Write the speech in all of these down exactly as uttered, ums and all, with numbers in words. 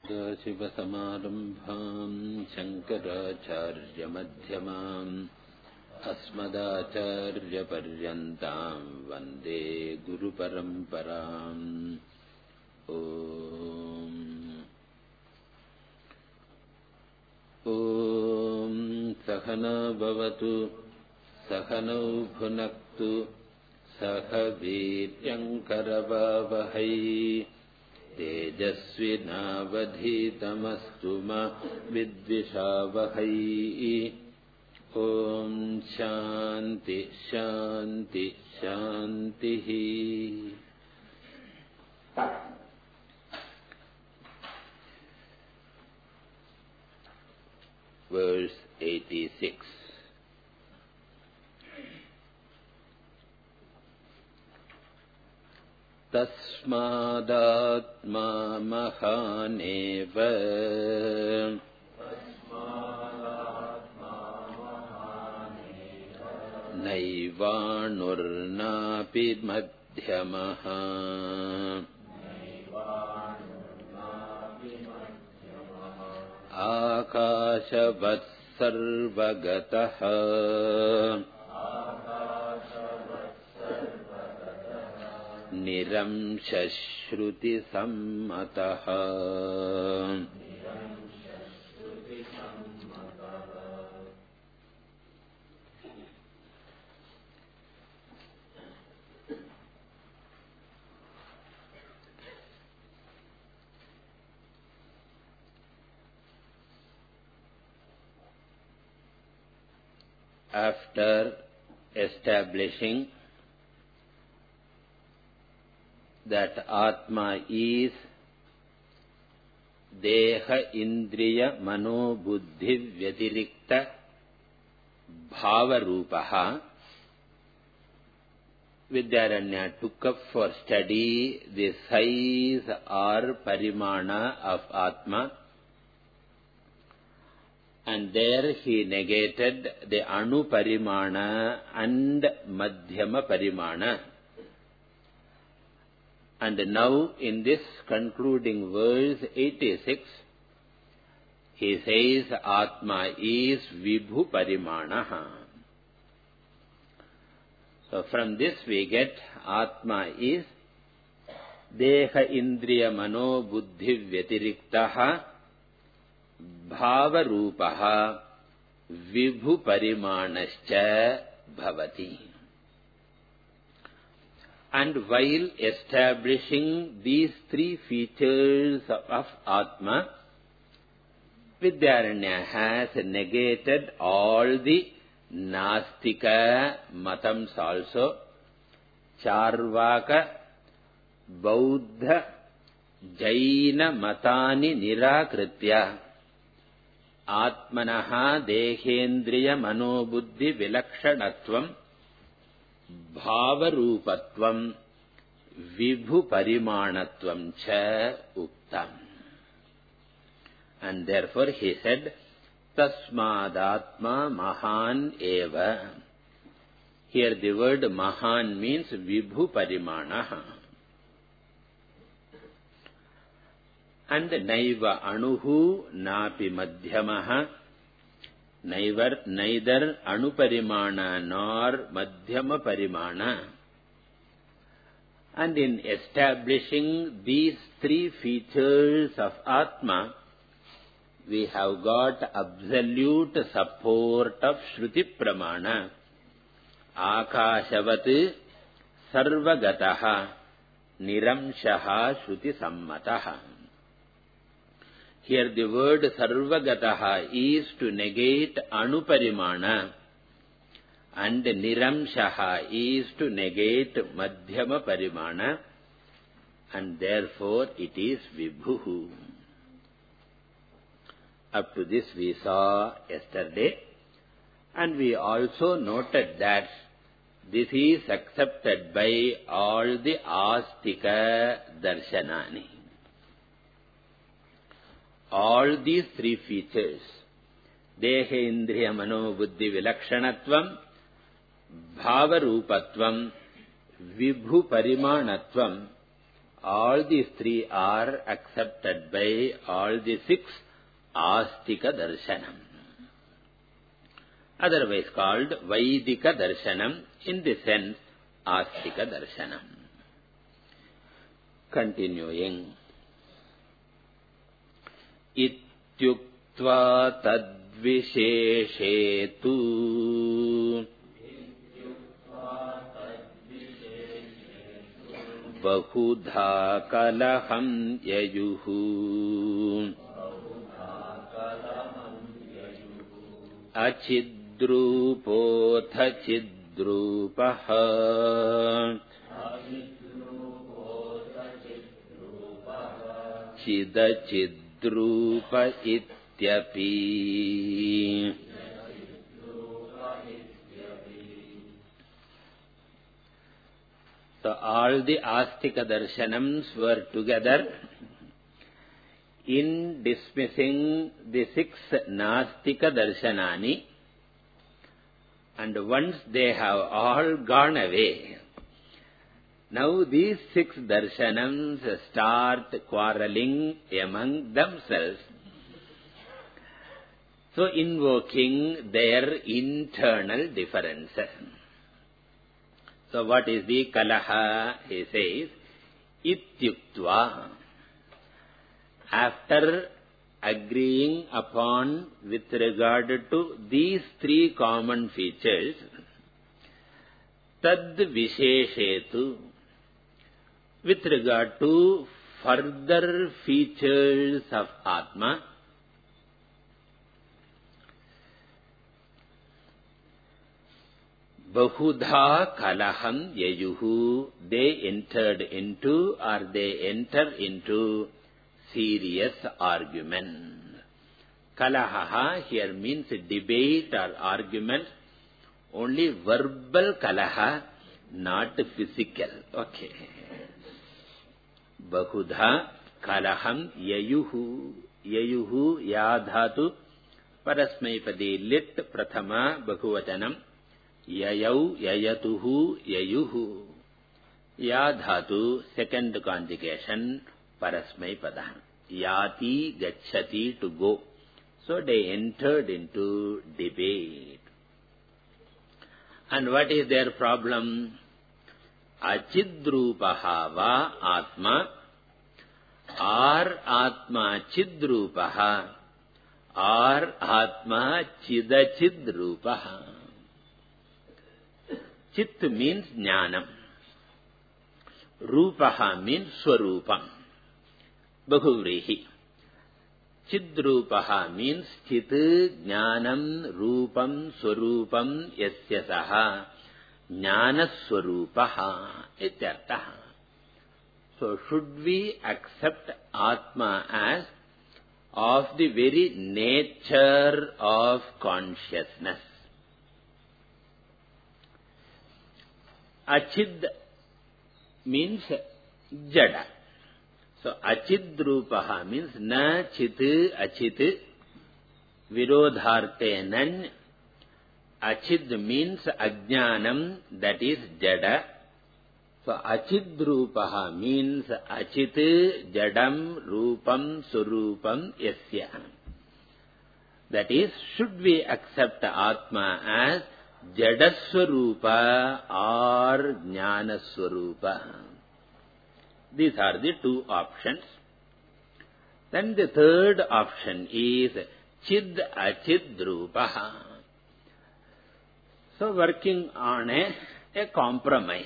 शिवसमारम्भां शङ्कराचार्यमध्यमाम् अस्मदाचार्यपर्यन्तां वन्दे गुरुपरम्पराम्. ॐ ॐ सहना भवतु सहनौ भुनक्तु सह वीर्यङ्करवावहै तेजस्विनावधीतमस्तु मा विद्विषावहै. ॐ शान्ति शान्ति शान्तिः. Verse eighty-six. तस्मादात्मा महानेव नैवाणुर्नापि मध्यमः आकाशवत् सर्वगतः निरंशश्रुतिसम्मतः. After establishing that Atma is Deha Indriya Mano Buddhi Vyatirikta Bhava Rupaha, Vidyaranya took up for study the size or parimana of Atma, and there he negated the Anu parimana and Madhyama parimana. And now in this concluding verse eighty-six, he says Atma is Vibhu Parimanaha. So from this we get Atma is Deha Indriya Mano Buddhi Vyatiriktaha Bhava Rupaha Vibhu Parimanascha Bhavati. And while establishing these three features of Atma, Vidyaranya has negated all the Nastika matams also, Charvaka, Bauddha, Jaina matani nirakritya, Atmanaha Dehendriya Manobuddhi Vilakshanatvam Bhava Rupatvam Vibhu Parimanatvam Cha Uktam. And therefore he said, Tasmadatma Mahan Eva. Here the word Mahan means Vibhu Parimanaha. And Naiva Anuhu Napi Madhyamaha. Neither, neither Anuparimana nor Madhyama Parimana. And in establishing these three features of Atma, we have got absolute support of Shruti Pramana. Akashavat Sarvagataha Niramshaha Shruti Sammataha. Here the word Sarvagataha is to negate Anuparimana, and Niramshaha is to negate Madhyama Parimana, and therefore it is Vibhuhu. Up to this we saw yesterday, and we also noted that this is accepted by all the Astika Darshanani. All these three features, Deha Indriya Mano Buddhi Vilakshanatvam, Bhava Rupatvam, Vibhu Parimanatvam, All these three are accepted by all the six Astika Darshanam. Otherwise called Vaidika Darshanam, in the sense Astika Darshanam. Continuing. Ityuktva tadvisheshetu Bahudha kalaham yayuhu Achidrupotha chidrupaha Chidachidrupa ityapi. So all the Astika Darshanams were together in dismissing the six Nastika Darshanani, and once they have all gone away, now these six Darshanams start quarreling among themselves, so invoking their internal differences. So what is the Kalaha? He says, Ityuktva. After agreeing upon with regard to these three common features, Tad Visheshetu, with regard to further features of Atma, Bahudha Kalaham Yayuhu, they entered into, or they enter into serious argument. Kalaha here means debate or argument, only verbal kalaha, not physical. Okay. Bahudha Kalaham Yayuhu. Yayuhu Yadhatu Parasmaipadi lit Prathama Bahuvatanam Yayau Yayatuhu Yayuhu. Yadhatu second conjugation Parasmaipada. Yati Gachati, to go. So they entered into debate. And what is their problem? Achidrupaha va Atma, or Atma Chidrupaha, or Atma Chidachidrupaha. Chit means Jnanam. Rupaha means Swarupam. Bahuvrihi. Chidrupaha means Chit, Jnanam, Rupam, Swarupam, Yasya Saha, Jnana Swarupaha, ityartaha. So should we accept Atma as of the very nature of consciousness? Achid means Jada. So Achidrupaha means na chit achit virodhartenan. Achid means ajnanam, that is Jada. So Achidrupaha means achit jadam rupam surupam yasya. That is, should we accept Atma as Jadaswarupa or Jnanaswarupa? These are the two options. Then the third option is Chid Achidrupaha. So working on a, a compromise.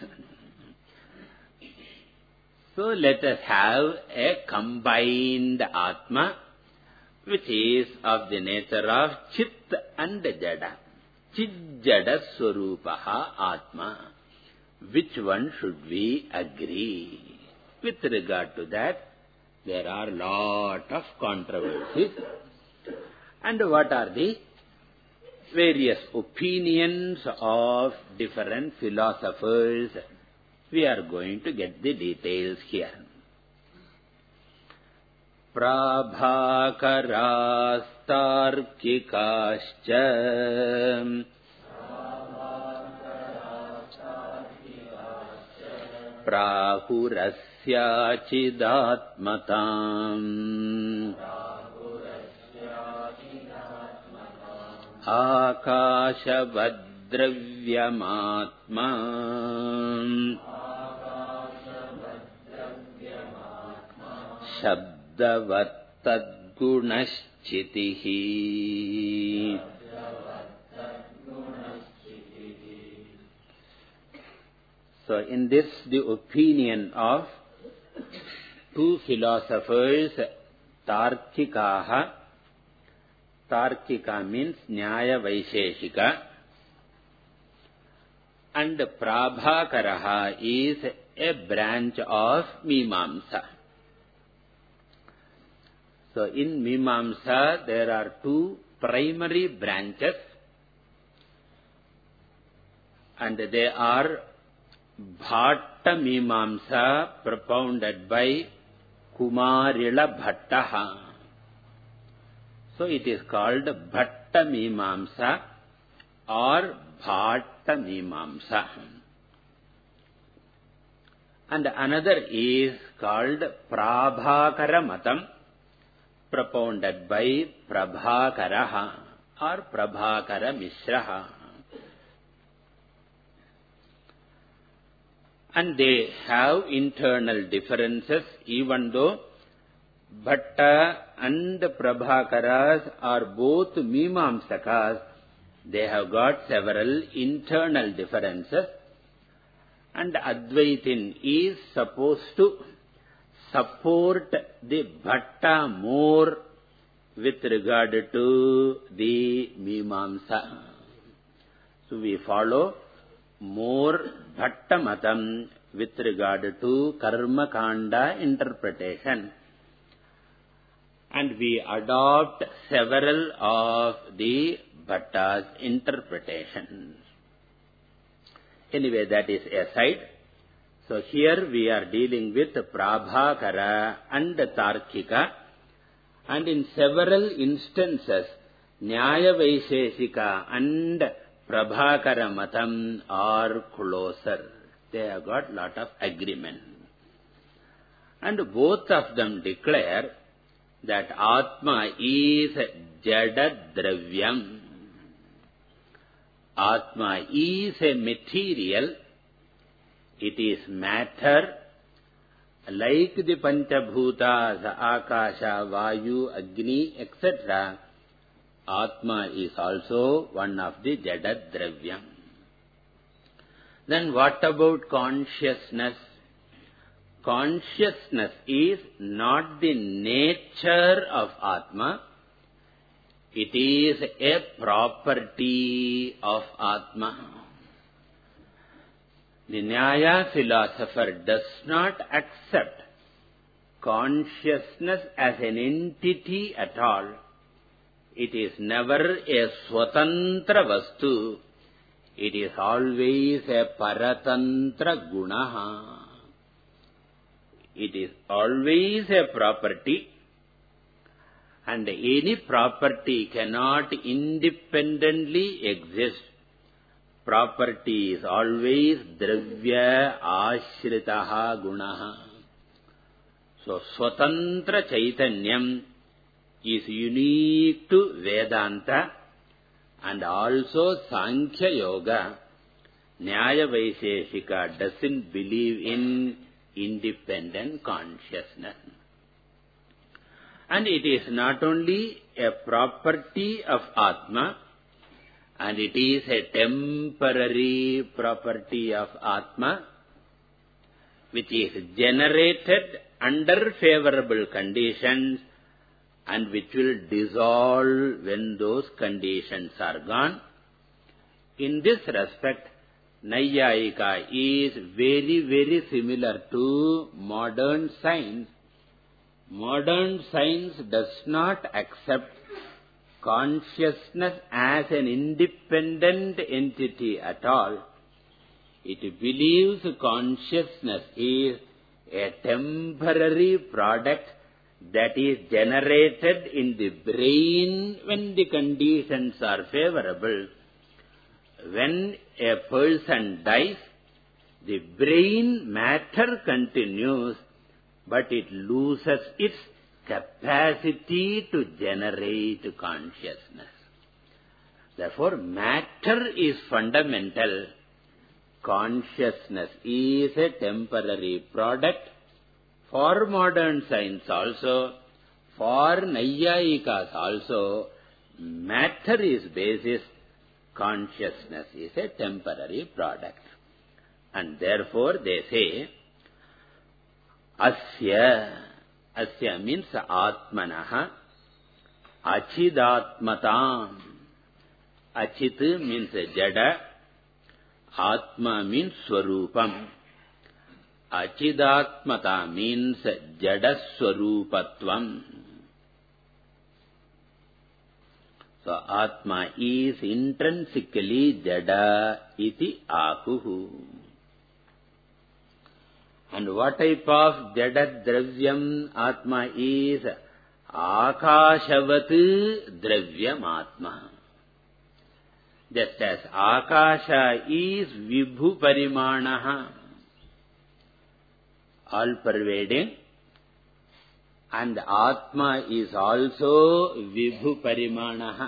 So let us have a combined Atma, which is of the nature of Chit and Jada. Chid-Jada Swarupaha Atma. Which one should we agree? With regard to that, there are lot of controversies. And what are the various opinions of different philosophers? We are going to get the details here. Prabhakarastarkikascha Prahurasya Pragurasyachidatmatam Akashavadravyamatma Shabdavat-tadgunaschitihi. So in this, the opinion of two philosophers, Tarkikaha. Tarkika means Nyaya Vaisheshika, and Prabhakaraha is a branch of Mimamsa. So in Mimamsa there are two primary branches, and they are Bhatta Mimamsa propounded by Kumarila Bhattaha. So it is called Bhatta Mimamsa or Bhatta Mimamsa. And another is called Prabhakara Matam, propounded by Prabhakaraha or Prabhakara Mishraha. And they have internal differences, even though Bhatta and Prabhakaras are both Mimamsakas, they have got several internal differences, and Advaitin is supposed to support the Bhatta more with regard to the Mimamsa. So we follow more Bhatta Matam with regard to Karma Kanda interpretation, and we adopt several of the Bhatta's interpretations. Anyway, that is aside. So here we are dealing with Prabhakara and Tarkika, and in several instances Nyaya Vaisheshika and Prabhakara Matam are closer. They have got lot of agreement. And both of them declare that Atma is Jada Dravyam. Atma is a material. It is matter. Like the Panchabhutas, Akasha, Vayu, Agni, et cetera, Atma is also one of the Jada Dravyam. Then what about consciousness? Consciousness is not the nature of Atma. It is a property of Atma. The Nyaya philosopher does not accept consciousness as an entity at all. It is never a Swatantra Vastu. It is always a Paratantra Gunaha. It is always a property, and any property cannot independently exist. Property is always Dravya Ashritaha Gunaha. So Swatantra Chaitanyam is unique to Vedanta and also Sankhya Yoga. Nyaya Vaisheshika doesn't believe in independent consciousness. And it is not only a property of Atma, and it is a temporary property of Atma, which is generated under favorable conditions and which will dissolve when those conditions are gone. In this respect, Naiyayika is very, very similar to modern science. Modern science does not accept consciousness as an independent entity at all. It believes consciousness is a temporary product that is generated in the brain when the conditions are favorable. When a person dies, the brain matter continues, but it loses its capacity to generate consciousness. Therefore, matter is fundamental. Consciousness is a temporary product. For modern science also, for Naiyayikas also, matter is basis, consciousness is a temporary product. And therefore they say, Asya, Asya means Atmanaha, Achidatmatam. Achit means Jada, Atma means Swarupam. Achidatmata means Jada Swarupatvam. So, Atma is intrinsically Jada iti akuhu. And what type of Jada Dravyam Atma is? Akashavat Dravyam Atma. Just as Akasha is Vibhu Parimanaha, all pervading, and Atma is also Vibhu Parimanaha.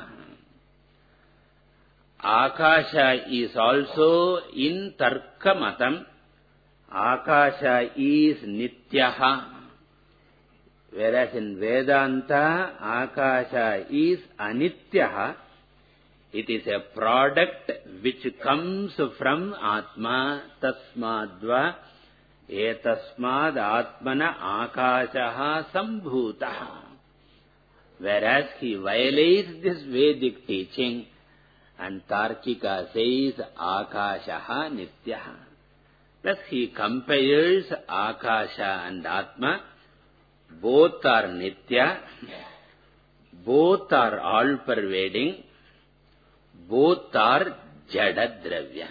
Akasha is also in Tarka Matam. Akasha is Nityaha. Whereas in Vedanta, Akasha is Anityaha. It is a product which comes from Atma. Tasmadva etasmad atmana akashaha sambhutaha. Whereas he violates this Vedic teaching, and Tarkika says akashaha nityaha. Thus he compares Akasha and Atma. Both are nitya, both are all-pervading, both are Jada Dravya.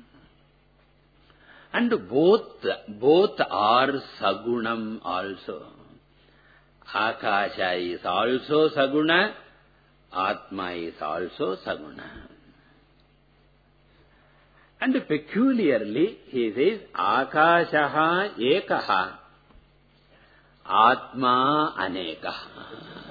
And both, both are Sagunam also. Akasha is also Saguna, Atma is also Saguna. And peculiarly, he says, Akashaha ekaha, Atma anekaha.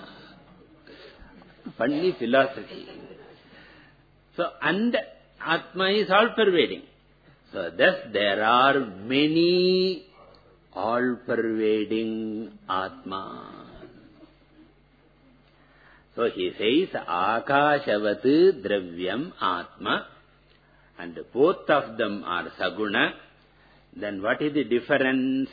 Funny philosophy. So, and Atma is all-pervading. So, thus there are many all-pervading Atma. So, he says, Akashavat Dravyam Atma. And both of them are Saguna. Then what is the difference?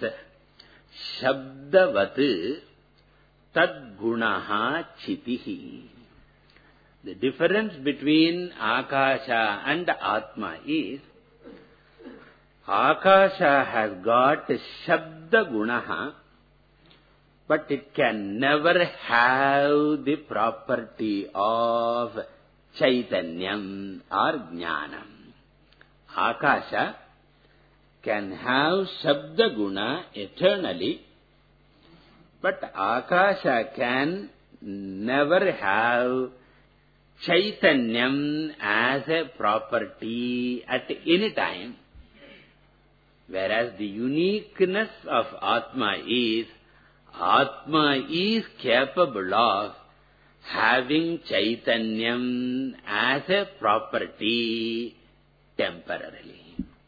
Shabdavat Tadgunaha Chitihi. The difference between Akasha and Atma is, Akasha has got Shabda Gunaha, but it can never have the property of Chaitanyam or Jnanam. Akasha can have Shabda Guna eternally, but Akasha can never have Chaitanyam as a property at any time. Whereas the uniqueness of Atma is, Atma is capable of having Chaitanyam as a property temporarily.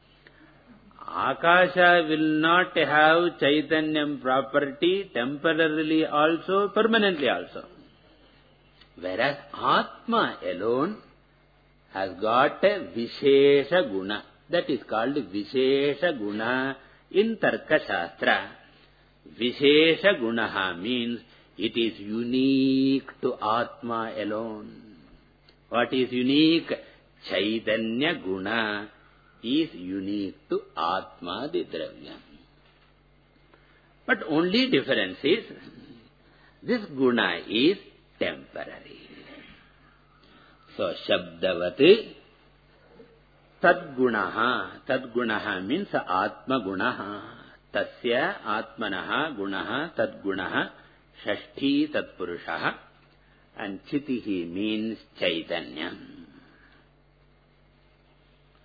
Akasha will not have Chaitanyam property temporarily also, permanently also. Whereas Atma alone has got a Vishesha Guna. That is called Vishesha Guna in Tarka Shastra. Vishesha Gunaha means it is unique to Atma alone. What is unique? Chaitanya Guna is unique to Atma the Dravya. But only difference is, this Guna is temporary. So, Shabdavati Tadgunaha. Tadgunaha means Atma Gunaha. Tasya Atmanaha Gunaha Tadgunaha Shashti Tatpurushaha. And Chitihi means Chaitanya.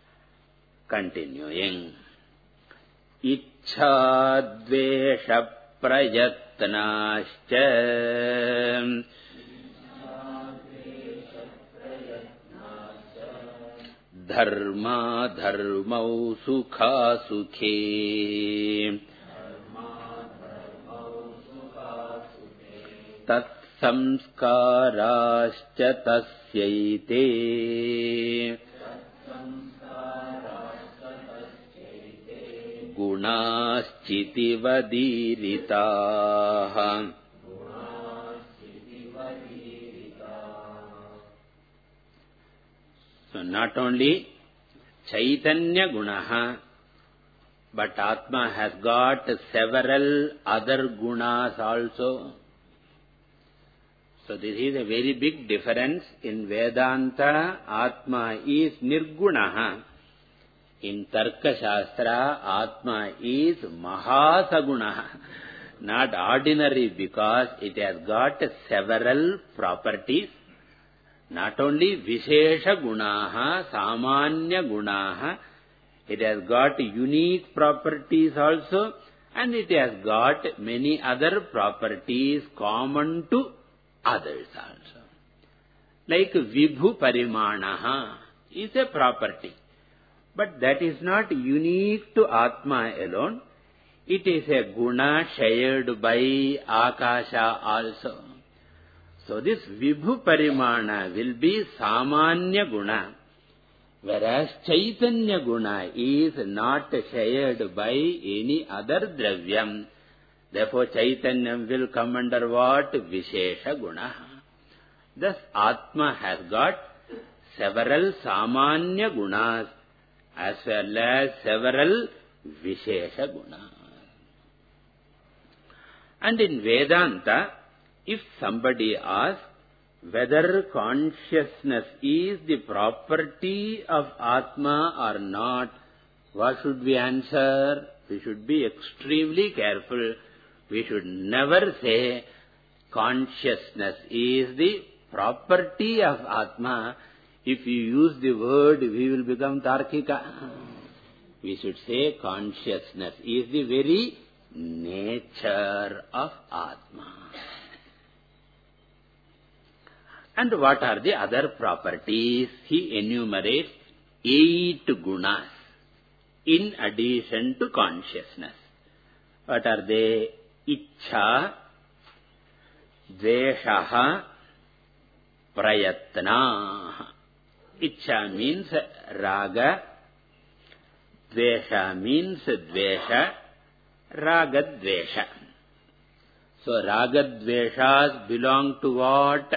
Continuing. Ichha Dvesha prayatnascha dharma dharmau sukha sukhe tat samskarascha tasyaite gunaschiti vadiritaha. So not only Chaitanya gunaha, but Atma has got several other gunas also. So this is a very big difference. In Vedanta, Atma is Nirgunaha. In Tarka Shastra, Atma is Mahasagunaha. Not ordinary, because it has got several properties. Not only Vishesha Gunaha, Samanya Gunaha, it has got unique properties also, and it has got many other properties common to others also. Like Vibhu Parimanaha is a property, but that is not unique to Atma alone. It is a guna shared by Akasha also. So this Vibhu Parimana will be Samanya Guna, whereas Chaitanya Guna is not shared by any other Dravyam. Therefore Chaitanyam will come under what? Vishesha Guna. Thus Atma has got several Samanya Gunas as well as several Vishesha Gunas. And in Vedanta, if somebody asks whether consciousness is the property of Atma or not, what should we answer? We should be extremely careful. We should never say consciousness is the property of Atma. If you use the word, we will become Tarkika. We should say consciousness is the very nature of Atma. And what are the other properties? He enumerates eight gunas in addition to consciousness. What are they? Ichha, Dveshaha, Prayatna. Ichha means Raga, Dvesha means Dvesha, Raga Dvesha. So Raga Dveshas belong to what?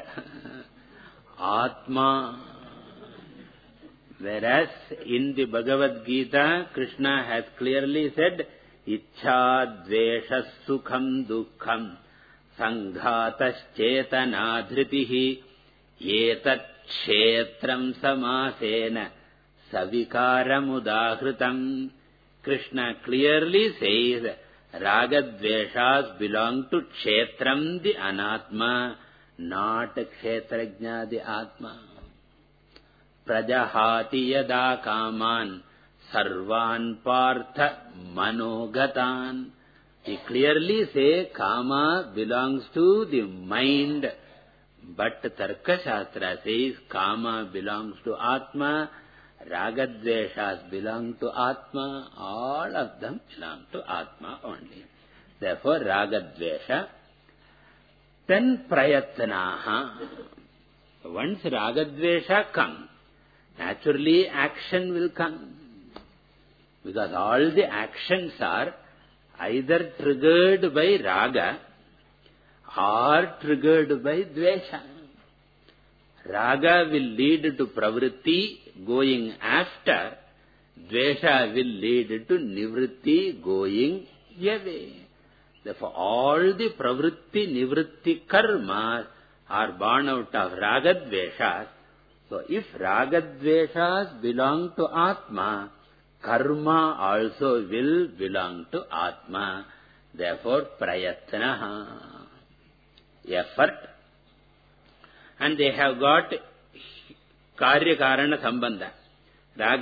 Atma. Whereas in the Bhagavad Gita, Krishna has clearly said, Ichha dvesha sukham dukkham sanghatas chetana dhritihi yetat kshetram samasena savikaram udahritam. Krishna clearly says, Ragadveshas belong to kshetram, the anatma, not kshetrajna, the atma. Prajahati yada kaman sarvan partha manogatan. He clearly say kama belongs to the mind, but Tarka Shastra says kama belongs to Atma, Ragadveshas belong to Atma, all of them belong to Atma only. Therefore Ragadvesha. Then Prayatnaha. Once Ragadvesha come, naturally action will come. Because all the actions are either triggered by Raga or triggered by Dvesha. Raga will lead to Pravritti, going after. Dvesha will lead to Nivritti, going away. Therefore, all the Pravritti, Nivritti karmas are born out of Ragadveshas. So, if Ragadveshas belong to Atma, karma also will belong to Atma. Therefore, prayatnaha, effort. And they have got karya karana sambandha.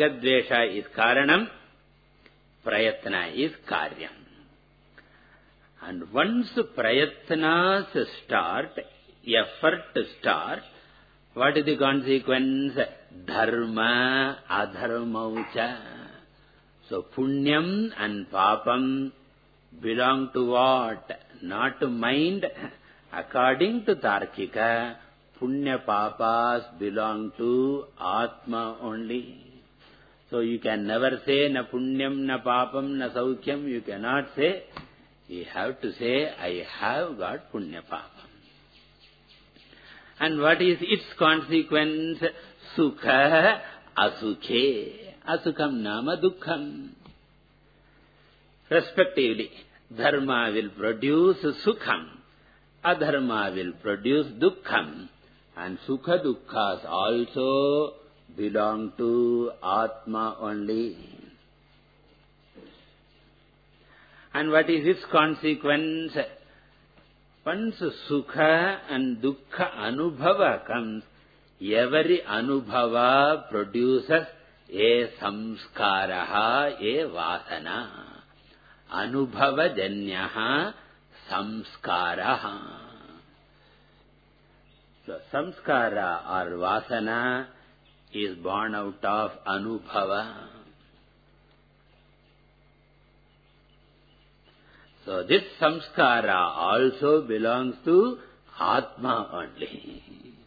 Ragadvesha is karanam, prayatna is karyam. And once prayatnas start, effort start, what is the consequence? Dharma, adharmaucha. So punyam and papam belong to what? Not to mind. According to Tarkika, punya papas belong to Atma only. So you can never say na punyam, na papam, na saukyam. You cannot say. You have to say, I have got punya papam. And what is its consequence? Sukha, asukhe. Asukam nama dukkham. Respectively, dharma will produce sukham. Adharma will produce dukkham. And sukha dukkha's also belong to Atma only. And what is its consequence? Once sukha and dukkha anubhava comes, every anubhava produces a samskaraha, a vasana. Anubhava janyaha samskaraha. So samskara or vasana is born out of anubhava. So this samskara also belongs to Atma only.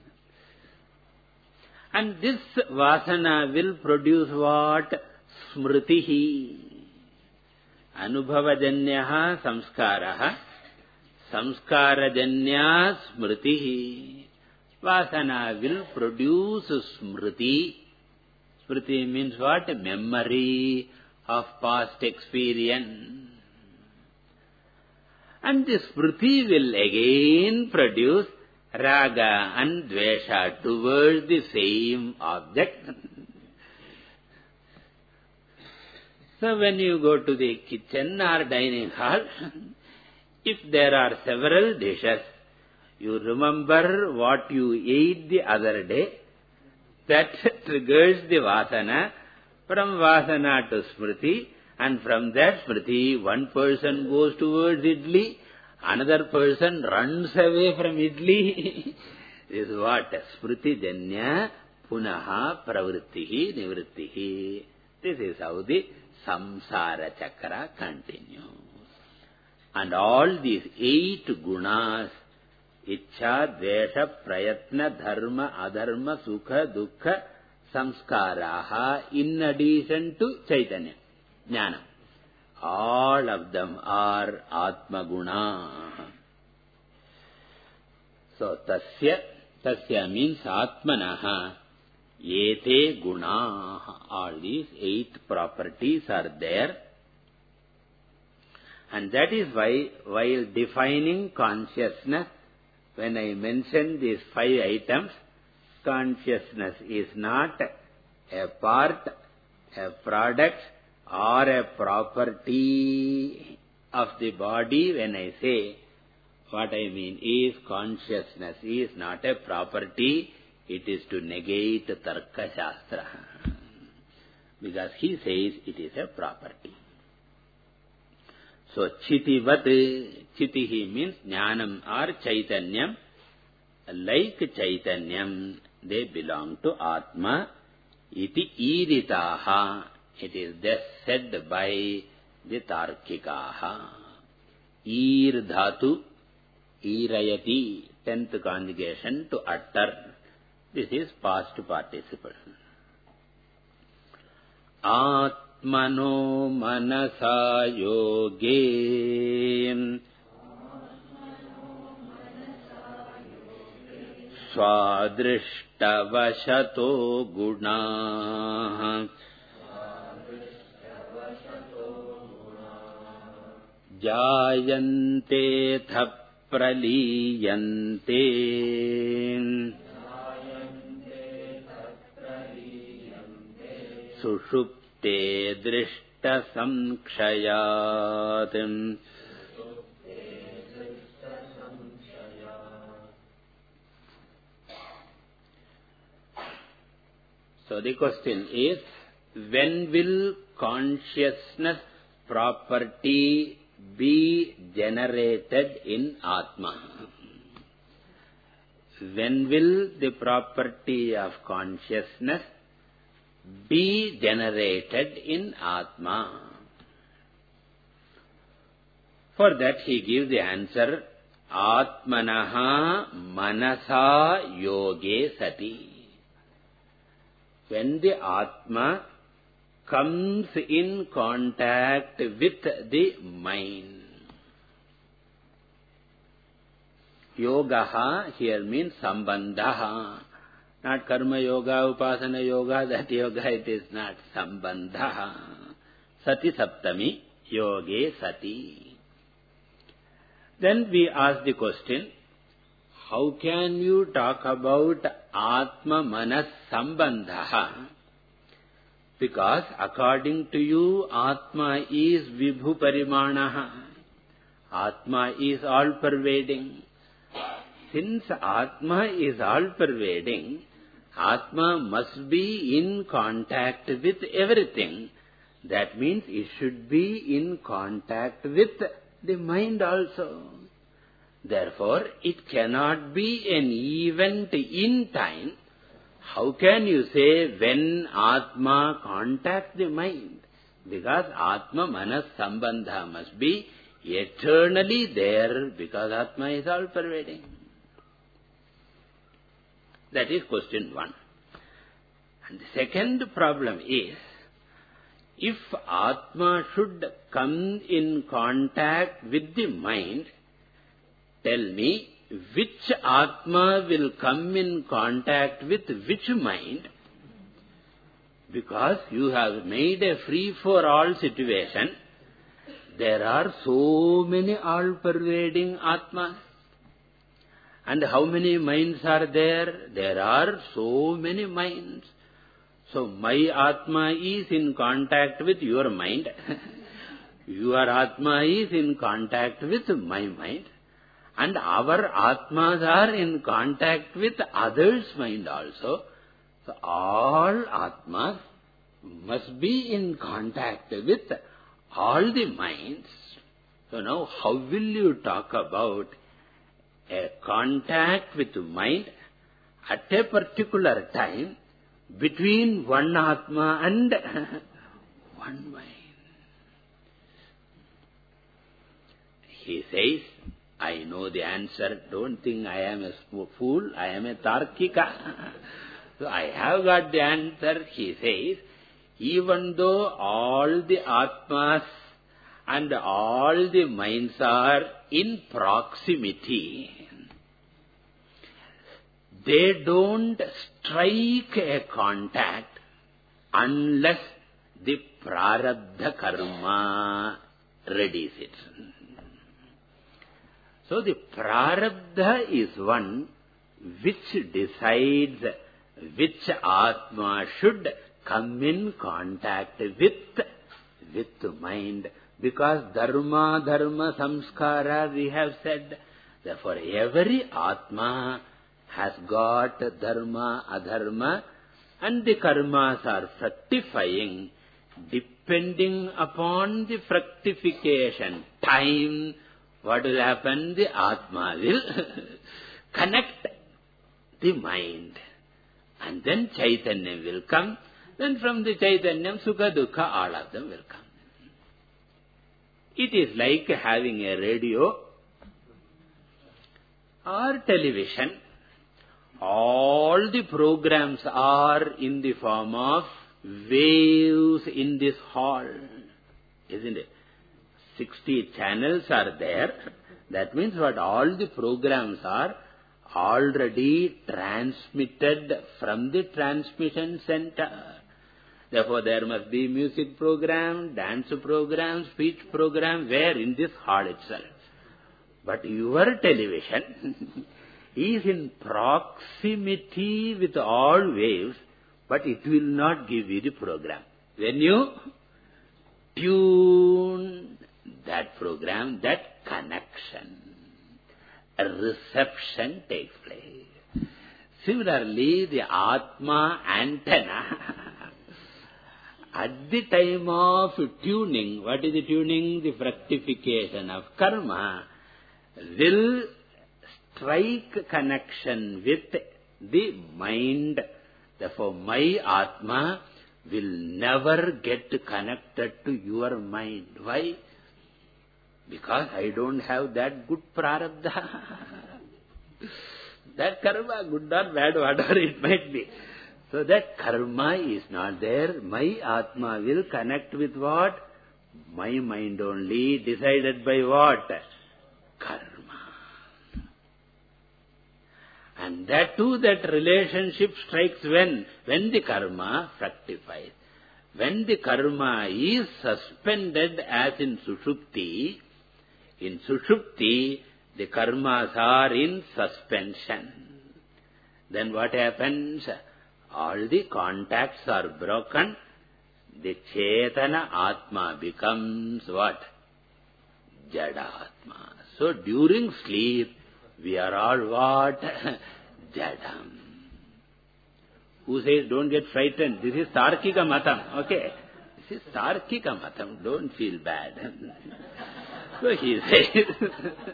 And this vasana will produce what? Smritihi. Anubhavajanyaha samskaraha. Samskarajanya smritihi. Vasana will produce smriti. Smriti means what? Memory of past experience. And this smriti will again produce raga and dvesha towards the same object. So when you go to the kitchen or dining hall, if there are several dishes, you remember what you ate the other day, that triggers the vasana. From vasana to smriti, and from that smriti, one person goes towards idli, another person runs away from idli. This is what? Smriti janya punaha pravrittihi nivrittihi. This is how the samsara chakra continues. And all these eight gunas, ichha, dvesha, prayatna, dharma, adharma, sukha, dukkha, samskaraha, in addition to chaitanya, jnana. All of them are Atma Guna. So, tasya, tasya means Atmanaha, yete guna. All these eight properties are there. And that is why, while defining consciousness, when I mentioned these five items, consciousness is not a part, a product, or a property of the body. When I say, what I mean is consciousness is not a property, it is to negate Tarka Shastra. Because he says it is a property. So, Chitivat, Chitihi means Jnanam or Chaitanyam. Like Chaitanyam, they belong to Atma. Iti Iditaha. It is thus said by the Tarkikaha. Ir dhatu, irayati, tenth conjugation to utter. This is past participle. Atmano manasa yoge swadrishtavashato guna jayante tha praliyante sushupte drishta samkshayat. So the question is, when will consciousness property be generated in Atma? When will the property of consciousness be generated in Atma? For that he gives the answer, Atmanaha manasa yoge sati. When the Atma comes in contact with the mind. Yogaha here means sambandhaha. Not karma yoga, upasana yoga, that yoga it is not. Sambandhaha. Sati saptami, yoge sati. Then we ask the question, how can you talk about Atma Manas Sambandhaha? Because according to you, Atma is Vibhu Parimanaha. Atma is all-pervading. Since Atma is all-pervading, Atma must be in contact with everything. That means it should be in contact with the mind also. Therefore, it cannot be an event in time. How can you say when Atma contacts the mind? Because Atma Manas Sambandha must be eternally there, because Atma is all-pervading. That is question one. And the second problem is, if Atma should come in contact with the mind, tell me, which Atma will come in contact with which mind? Because you have made a free-for-all situation. There are so many all-pervading Atmas. And how many minds are there? There are so many minds. So my Atma is in contact with your mind. Your Atma is in contact with my mind. And our Atmas are in contact with others' mind also. So all Atmas must be in contact with all the minds. So now how will you talk about a contact with mind at a particular time between one Atma and one mind? He says, I know the answer. Don't think I am a fool. I am a Tarkika. So I have got the answer. He says, even though all the Atmas and all the minds are in proximity, they don't strike a contact unless the prarabdha karma readies it. So the prarabdha is one which decides which Atma should come in contact with, with mind. Because dharma, dharma, samskara we have said. Therefore every Atma has got dharma, adharma, and the karmas are fructifying depending upon the fructification time. What will happen? The Atma will connect the mind. And then Chaitanya will come. Then from the Chaitanya, Sukha, Dukkha, all of them will come. It is like having a radio or television. All the programs are in the form of waves in this hall. Isn't it? sixty channels are there. That means what all the programs are already transmitted from the transmission center. Therefore, there must be music program, dance program, speech program, where in this hall itself. But your television is in proximity with all waves, but it will not give you the program. When you tune that program, that connection, a reception takes place. Similarly, the Atma antenna at the time of tuning, what is the tuning? The fructification of karma will strike connection with the mind. Therefore, my Atma will never get connected to your mind. Why? Because I don't have that good prarabdha. That karma, good or bad, whatever it might be. So that karma is not there. My Atma will connect with what? My mind only, decided by what? Karma. And that too, that relationship strikes when? When the karma fructifies. When the karma is suspended as in Sushupti, in Sushupti, the karmas are in suspension. Then what happens? All the contacts are broken. The Chetana Atma becomes what? Jada Atma. So during sleep, we are all what? Jadam. Who says don't get frightened? This is Tarkika Matam, okay? This is Tarkika Matam, don't feel bad. So he says,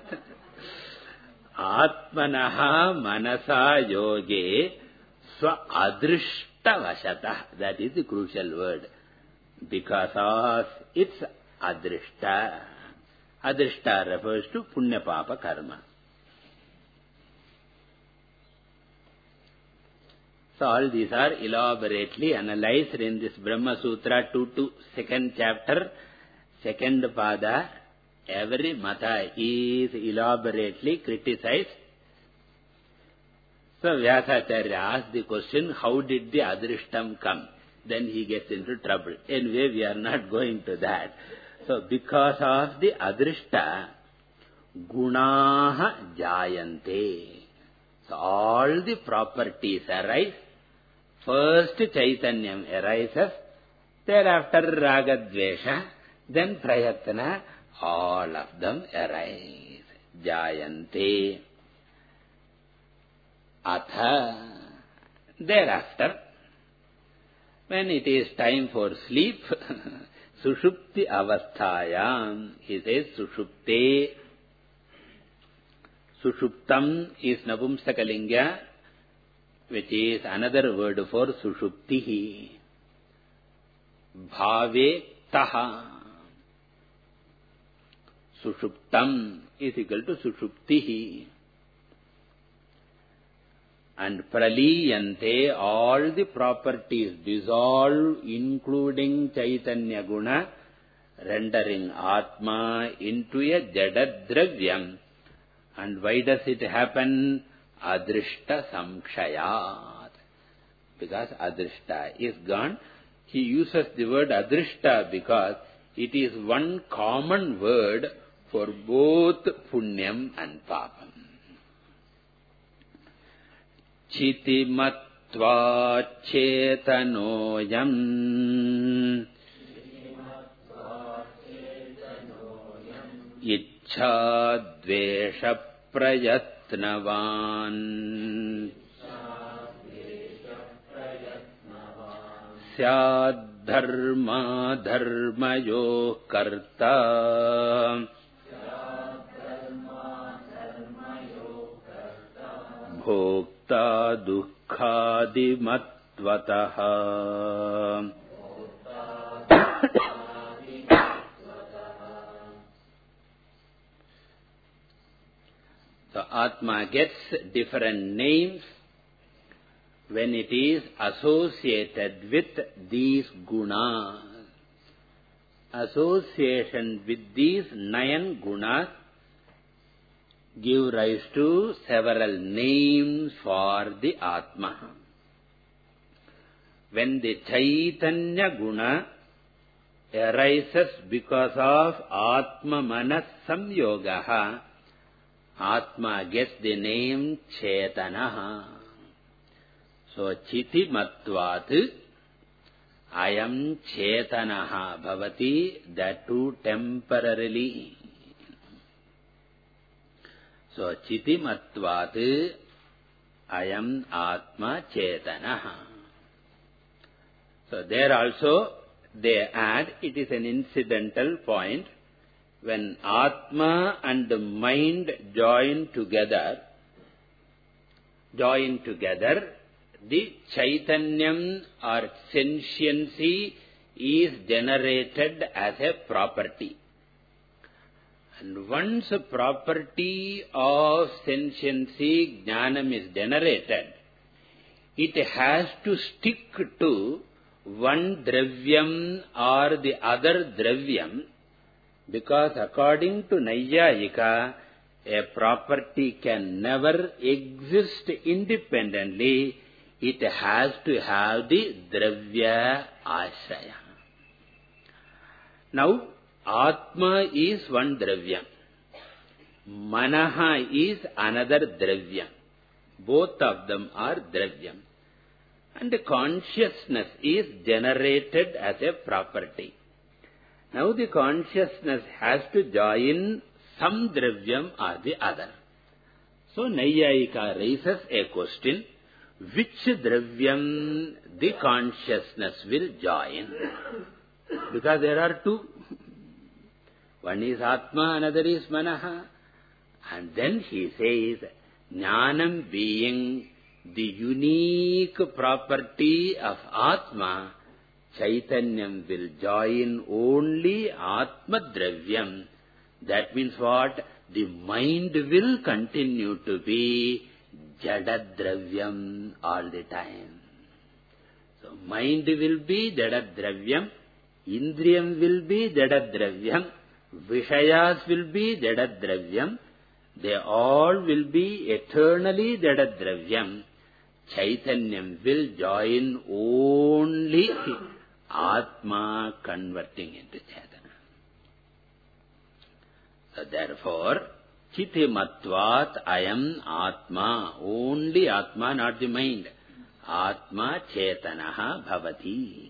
Atmanaha Manasa Yoge Swa Adrishta Vashatah. That is the crucial word. Because of its Adrishta. Adrishta refers to Punya Papa Karma. So all these are elaborately analyzed in this Brahma Sutra two to second chapter, second pada. Every mata is elaborately criticized. So Vyasacharya asked the question, how did the Adrishtam come? Then he gets into trouble. Anyway, we are not going to that. So because of the Adrishta, Gunaha Jayante. So all the properties arise. First Chaitanyam arises, thereafter Ragadvesha, then Prayatna, all of them arise. Jayante. Atha. Thereafter, when it is time for sleep, Sushupti Avasthayam, he says Sushupte. Sushuptam is Napumsakalinga, which is another word for Sushuptihi. Bhave Taha. Sushuptam is equal to Sushuptihi. And Praliyante, all the properties dissolve, including Chaitanya Guna, rendering Atma into a Jadadravyam. And why does it happen? Adrishta Samkshayat. Because Adrishta is gone. He uses the word Adrishta because it is one common word for both Punyam and Papam. Chitimatva Chetanoyam Ichha Dvesha Prayatnavan Syad Dharma Dharmayo Karta Bhokta Dukkhadi Matvataha. So Atma gets different names when it is associated with these gunas. Association with these nine gunas give rise to several names for the Atma. When the Chaitanya guna arises because of Atma Manas Samyogaha, Atma gets the name Chetanaha. So, Chiti Matvat, I am Chetanaha Bhavati, that too temporarily. So, Chiti Matvat, I am Atma Chetanaha. So, there also they add, it is an incidental point, when Atma and the mind join together, join together, the Chaitanyam or sentiency is generated as a property. And once a property of sentiency, jnanam, is generated, it has to stick to one dravyam or the other dravyam, because according to Naiyayika, a property can never exist independently. It has to have the dravya ashraya. Now, Atma is one dravyam. Manaha is another dravyam. Both of them are dravyam. And the consciousness is generated as a property. Now the consciousness has to join some dravyam or the other. So Naiyayika raises a question, which dravyam the consciousness will join? Because there are two. One is Atma, another is Manaha. And then he says, Jnanam being the unique property of Atma, Chaitanyam will join only Atma dravyam. That means what? The mind will continue to be Jada dravyam all the time. So mind will be Jada dravyam, Indriyam will be Jada dravyam, Vishayas will be Jada dravyam. They all will be eternally Jada dravyam. Chaitanyam will join only Atma, converting into Chaitanya. So therefore, Chitimatvat ayam Atma, only Atma, not the mind. Atma Chaitanaha bhavati.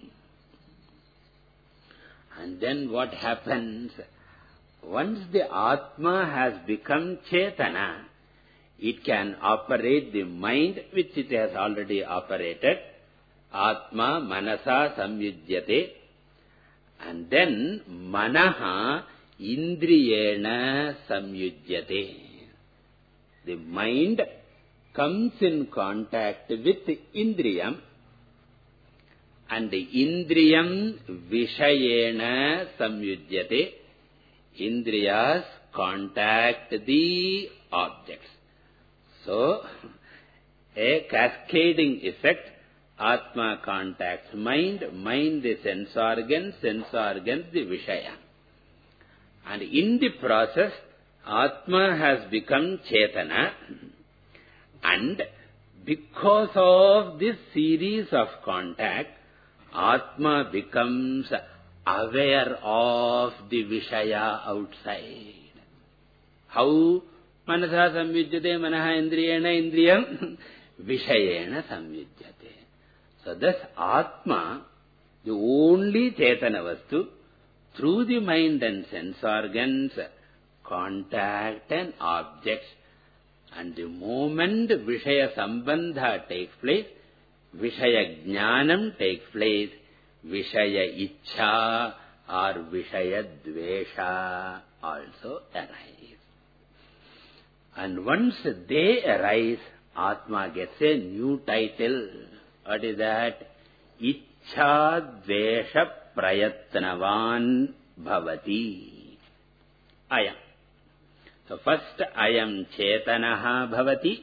And then what happens? Once the Atma has become Chaitana, it can operate the mind which it has already operated. Atma manasa samyujyate. And then manaha indriyena samyujyate. The mind comes in contact with indriyam, and the indriyam vishayena samyujyate. Indriyas contact the objects. So, a cascading effect. Atma contacts mind, mind the sense organs, sense organs the Vishaya. And in the process, Atma has become Chaitana. And because of this series of contact, Atma becomes aware of the Vishaya outside. How? Manasa samyujyate, manaha indriyena, indriyam vishayena samyujyate. So thus Atma, the only Chaitana Vastu, through the mind and sense organs, contact an object. And the moment Vishaya Sambandha takes place, Vishaya Jnanam takes place, Vishaya Ichha or Vishaya Dvesha also arise. And once they arise, Atma gets a new title. What is that? Ichha Dvesha Prayatnavan Bhavati. Ayam. So first, Ayam Chaitanaha Bhavati.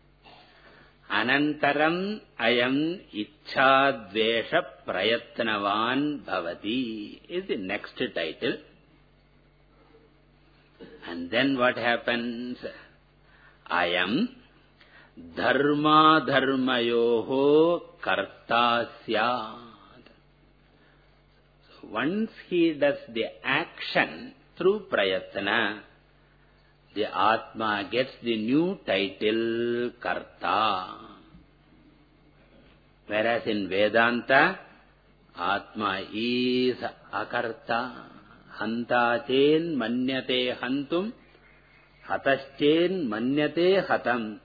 Anantaram Ayam Ichha Dvesha Prayatnavan Bhavati is the next title. And then what happens? Ayam Dharma Dharmayoho Karta Syad. So once he does the action through Prayatna, the Atma gets the new title Karta. Whereas in Vedanta, Atma is Akarta. Hantachen manyate hantum, hataschen manyate hatam,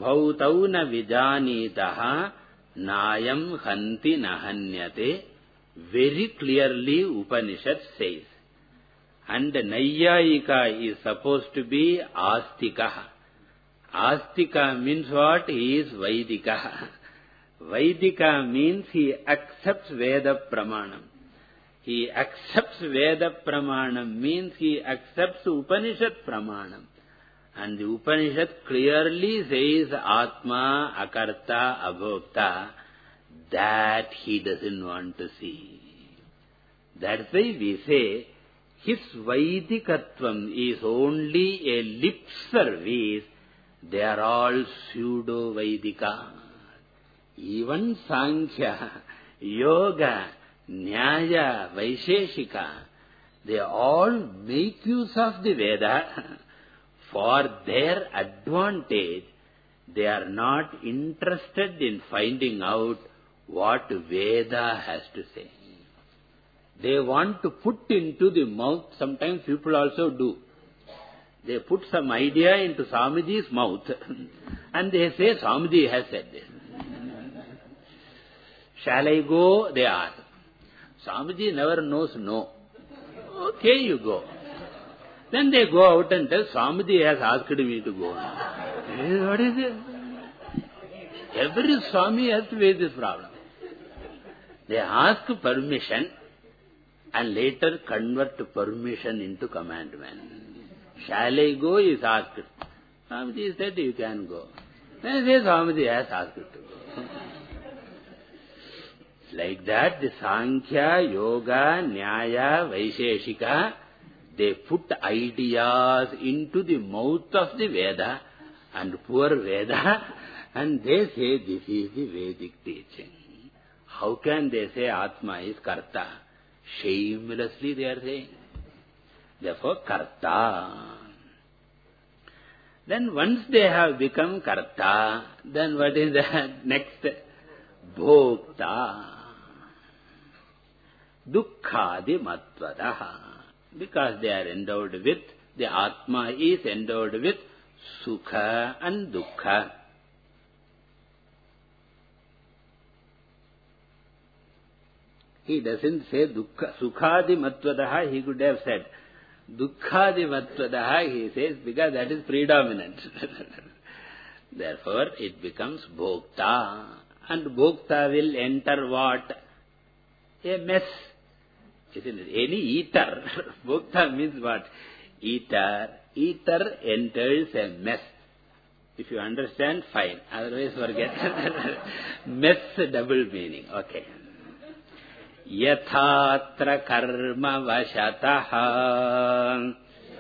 ubhautau na vijanitaha, nayam hanti nahanyate, Very clearly Upanishad says. And Nayyayika is supposed to be Astika. Astika means what? He is Vaidika. Vaidika means he accepts Veda Pramanam. He accepts Veda Pramanam means he accepts Upanishad Pramanam. And the Upanishad clearly says Atma, Akarta, Abhokta. That he doesn't want to see. That's why we say his Vaidikatvam is only a lip service. They are all pseudo-Vaidika. Even Sankhya, Yoga, Nyaya, Vaisheshika, they all make use of the Veda for their advantage. They are not interested in finding out what Veda has to say. They want to put into the mouth, sometimes people also do. They put some idea into Swamiji's mouth and they say, Swamiji has said this. Shall I go? They ask. Swamiji never knows no. Okay, you go. Then they go out and tell, Swamiji has asked me to go. What is it? Every Swami has to face this problem. They ask permission and later convert permission into commandment. Shall I go? Is asked. Swamiji said you can go. Then they say Swamiji has asked to go. Like that, the Sankhya, Yoga, Nyaya, Vaisheshika, they put ideas into the mouth of the Veda and poor Veda, and they say this is the Vedic teaching. How can they say Atma is Karta? Shamelessly they are saying. Therefore, Karta. Then once they have become Karta, then what is the next? Bhokta. Dukkhadi Matvadaha. Because they are endowed with, the Atma is endowed with Sukha and Dukkha. He doesn't say Dukkha, Sukhadi Matvadaha, he could have said Dukkhadi Matvadaha, he says, because that is predominant. Therefore, it becomes Bhokta. And Bhokta will enter what? A mess. Isn't it? Any eater. Bhokta means what? Eater. Eater enters a mess. If you understand, fine. Otherwise, forget. Mess, double meaning. Okay. Yathatra karma vashataha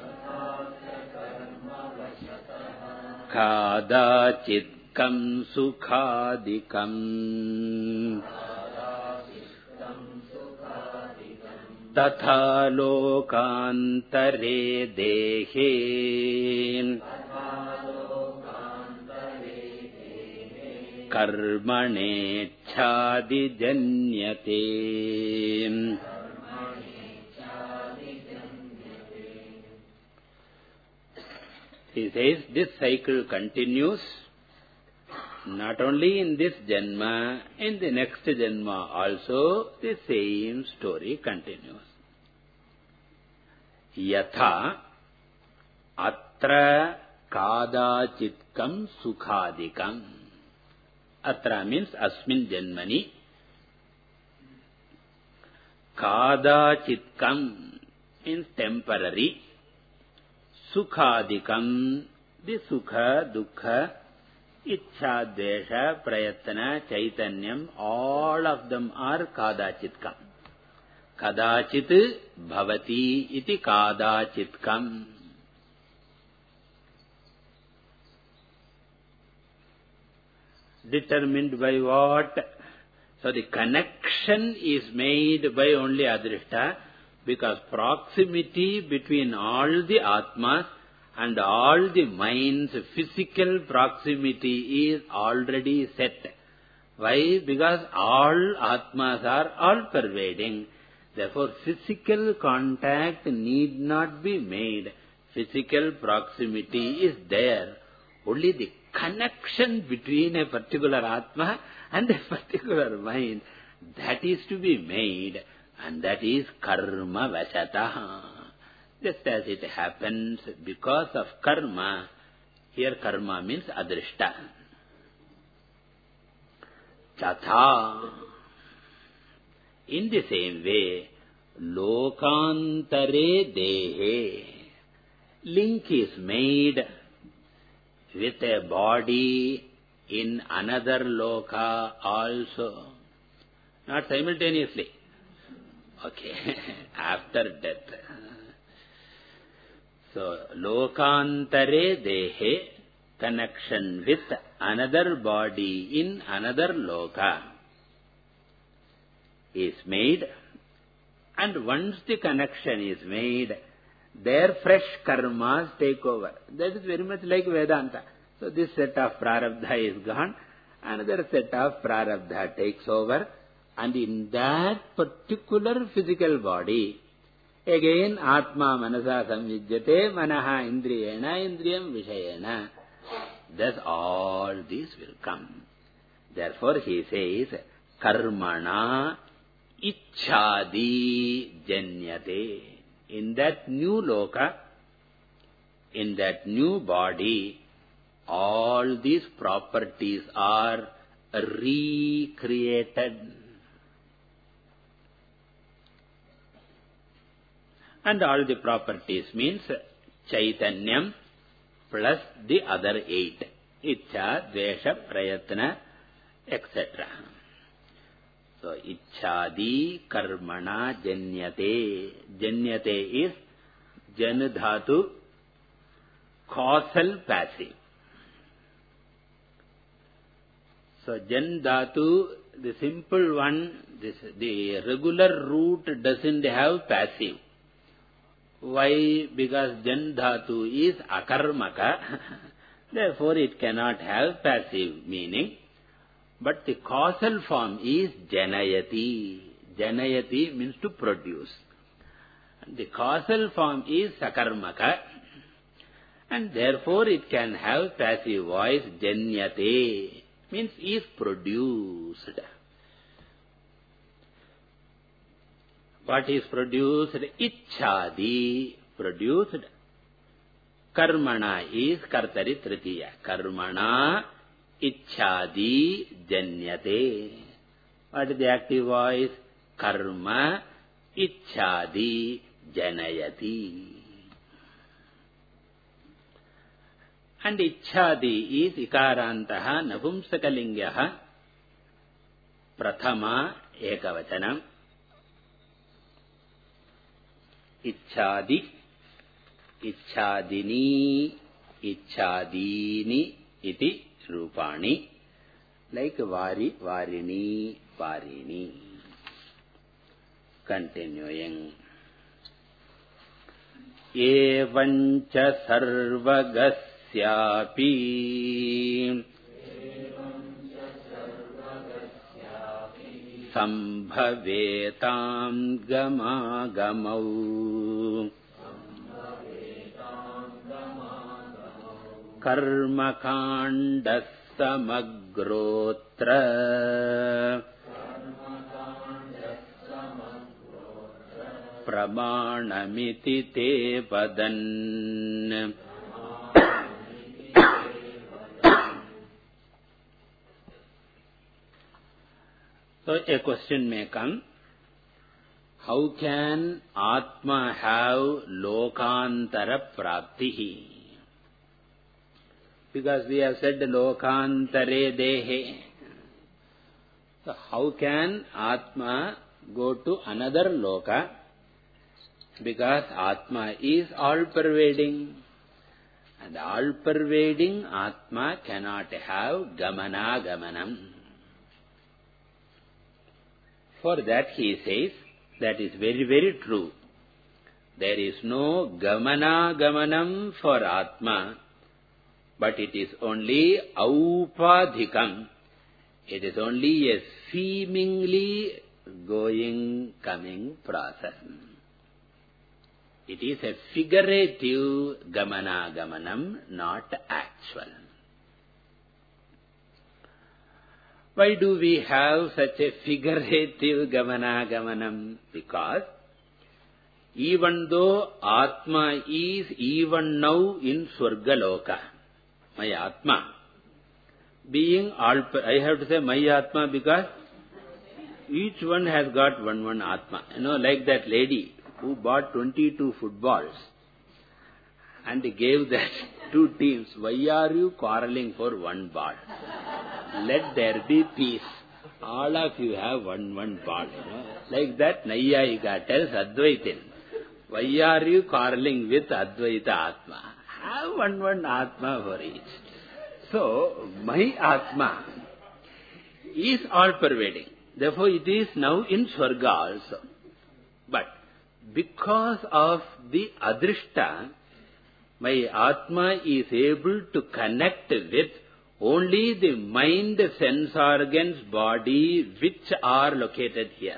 kadachitkam sukhadikam tatha lokantare dehe karmane chhadi janyate. He says this cycle continues not only in this Janma, in the next Janma also the same story continues. Yatha atra kadachitkam sukhadikam. Atra means asmin janmani. Kadachitkam means temporary. Sukhadikam, the sukha, dukkha, ichha, dvesha, prayatana, chaitanyam, all of them are kadachitkam. Kadachit bhavati iti kadachitkam. Determined by what? So the connection is made by only Adrishta, because proximity between all the Atmas and all the minds, physical proximity is already set. Why? Because all Atmas are all-pervading. Therefore, physical contact need not be made. Physical proximity is there. Only the connection between a particular Atma and a particular mind, that is to be made, and that is karma vasataha. Just as it happens because of karma, here karma means adrishta. Chatha. In the same way, lokantare dehe, link is made with a body in another loka also. Not simultaneously. Okay, after death. So, lokantare dehe, connection with another body in another loka is made, and once the connection is made, their fresh karmas take over. That is very much like Vedanta. So this set of prarabdha is gone, another set of prarabdha takes over, and in that particular physical body, again Atma Manasa Samvidyate Manaha Indriyena Indriyam Vishayena. Thus all these will come. Therefore he says, Karmana Ichchadi Janyate. In that new loka, in that new body, all these properties are recreated. And all the properties means Chaitanyam plus the other eight. Ichcha, Dvesha, Prayatna, et cetera. So, Ichchadi Karmana Janyate. Janyate is Janadhatu, causal passive. So, Janadhatu, the simple one, this, the regular root doesn't have passive. Why? Because Janadhatu is akarmaka. Therefore, it cannot have passive meaning. But the causal form is Janayati. Janayati means to produce. And the causal form is Sakarmaka. And therefore it can have passive voice. Janyate means is produced. What is produced? Ichchadi, produced. Karmana is Kartari Tritiya. Karmana Ichchadi Janyate. What is the active voice? Karma Ichchadi Janayati. And Ichchadi is Ikarantaha Napumsakalingyaha Prathama Ekavachanam. Ichchadi, Ichchadini, Ichchadini, iti Rupani, like Vari, Varini, Varini. Continuing. Evancha sarvagasyapi Sambhavetam gamagamau Karmakandas samagrotra Pramanamiti te padan. So a question may come, how can Atma have lokantara praptihi? Because we have said lokantare dehe. So how can Atma go to another loka? Because Atma is all-pervading. And all-pervading Atma cannot have gamana-gamanam. For that he says, that is very, very true. There is no gamana-gamanam for Atma, but it is only aupadhikam. It is only a seemingly going, coming process. It is a figurative gamana-gamanam, not actual. Why do we have such a figurative gamana gamanam? Because even though Atma is even now in Swargaloka, my Atma, being all, I have to say my Atma because each one has got one one Atma. You know, like that lady who bought twenty-two footballs and gave that two teams. Why are you quarreling for one ball? Let there be peace. All of you have one one ball. You know. Like that Naiyayika tells Advaitin. Why are you quarreling with Advaita Atma? Have one one Atma for each. So, my Atma is all pervading. Therefore, it is now in Swarga also. But because of the Adrishta, my Atma is able to connect with only the mind, sense organs, body which are located here.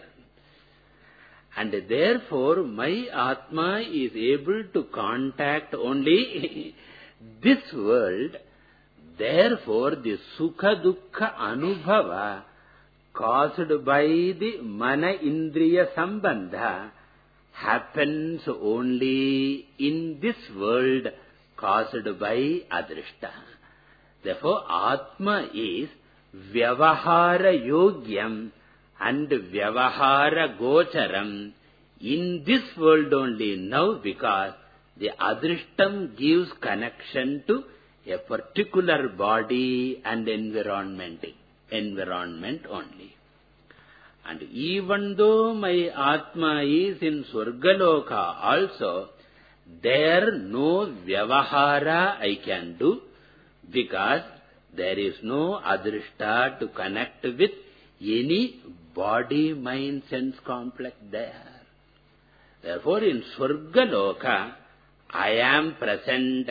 And therefore, my Atma is able to contact only this world. Therefore, the Sukha Dukkha Anubhava caused by the Mana Indriya Sambandha happens only in this world caused by Adrishta. Therefore, Atma is Vyavahara Yogyam and Vyavahara Gocharam in this world only now, because the Adrishtam gives connection to a particular body and environment, environment only. And even though my Atma is in Swargaloka also, there no Vyavahara I can do, because there is no Adrishta to connect with any body, mind, sense complex there. Therefore, in Swargaloka, I am present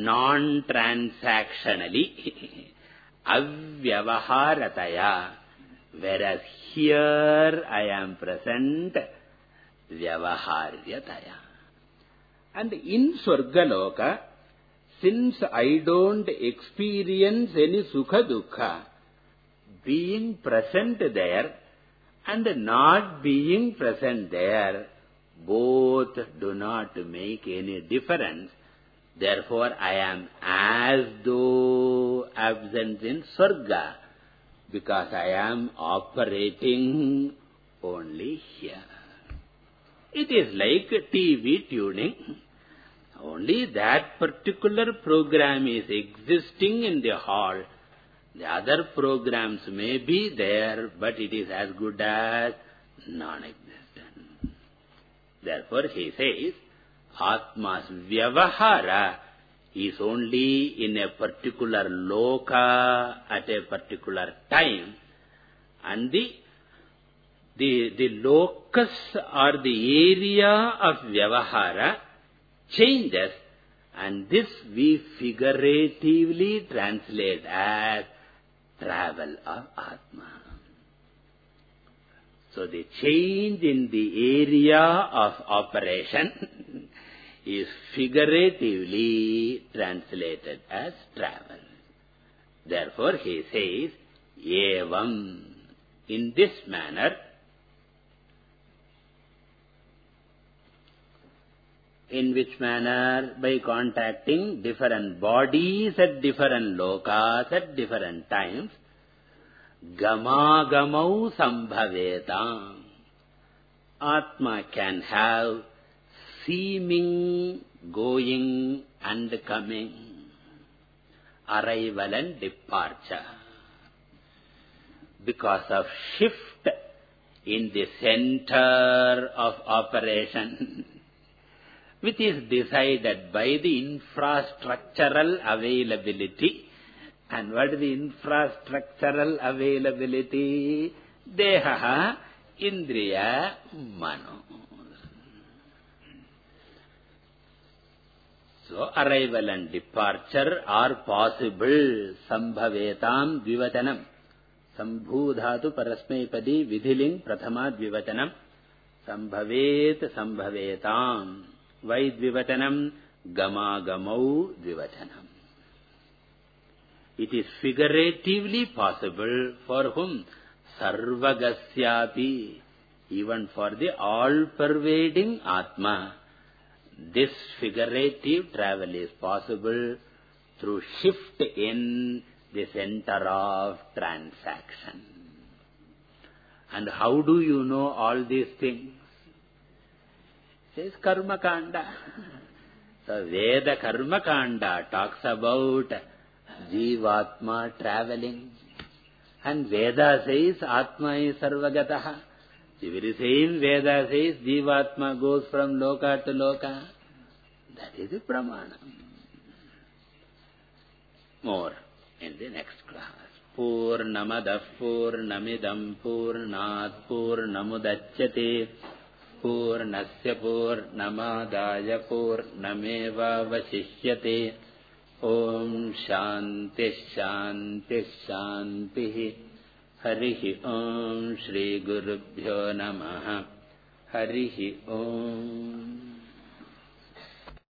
non-transactionally, avyavaharataya, whereas here I am present vyavaharyataya. And in Swargaloka, since I don't experience any Sukha Dukkha, being present there and not being present there, both do not make any difference. Therefore, I am as though absent in Swarga, because I am operating only here. It is like T V tuning. Only that particular program is existing in the hall. The other programs may be there, but it is as good as non-existent. Therefore, he says, Atma's Vyavahara is only in a particular loka at a particular time, and the, the, the locus or the area of Vyavahara changes, and this we figuratively translate as travel of Atma. So the change in the area of operation is figuratively translated as travel. Therefore, he says, evam, in this manner. In which manner? By contacting different bodies at different lokas at different times. Gama gamau sambhavetam. Atma can have seeming, going and coming, arrival and departure. Because of shift in the center of operation, which is decided by the infrastructural availability. And what is the infrastructural availability? Deha, Indriya, Mano. So, arrival and departure are possible. Sambhavetam dvivachanam. Sambhudhatu parasmaipadi vidhiling prathama dvivachanam. Sambhavet sambhavetam. Why dvivachanam? Gama gamau dvivachanam. It is figuratively possible for whom? Sarvagasyapi. Even for the all-pervading Atma, this figurative travel is possible through shift in the center of transaction. And how do you know all these things? It says Karma Kanda. So Veda Karma Kanda talks about Jivatma traveling. And Veda says Atma is Sarvagataha. The very same Veda says Jivatma goes from Loka to Loka. That is the Pramana. More in the next class. Purnamadah Purnamidam Purnat Purnamudachyate Purnasya Purnamadaya Purnameva Vasishyate. Om Shanti Shanti Shanti. Harihi Om Shri Gurubhyo Namaha. Harihi Om.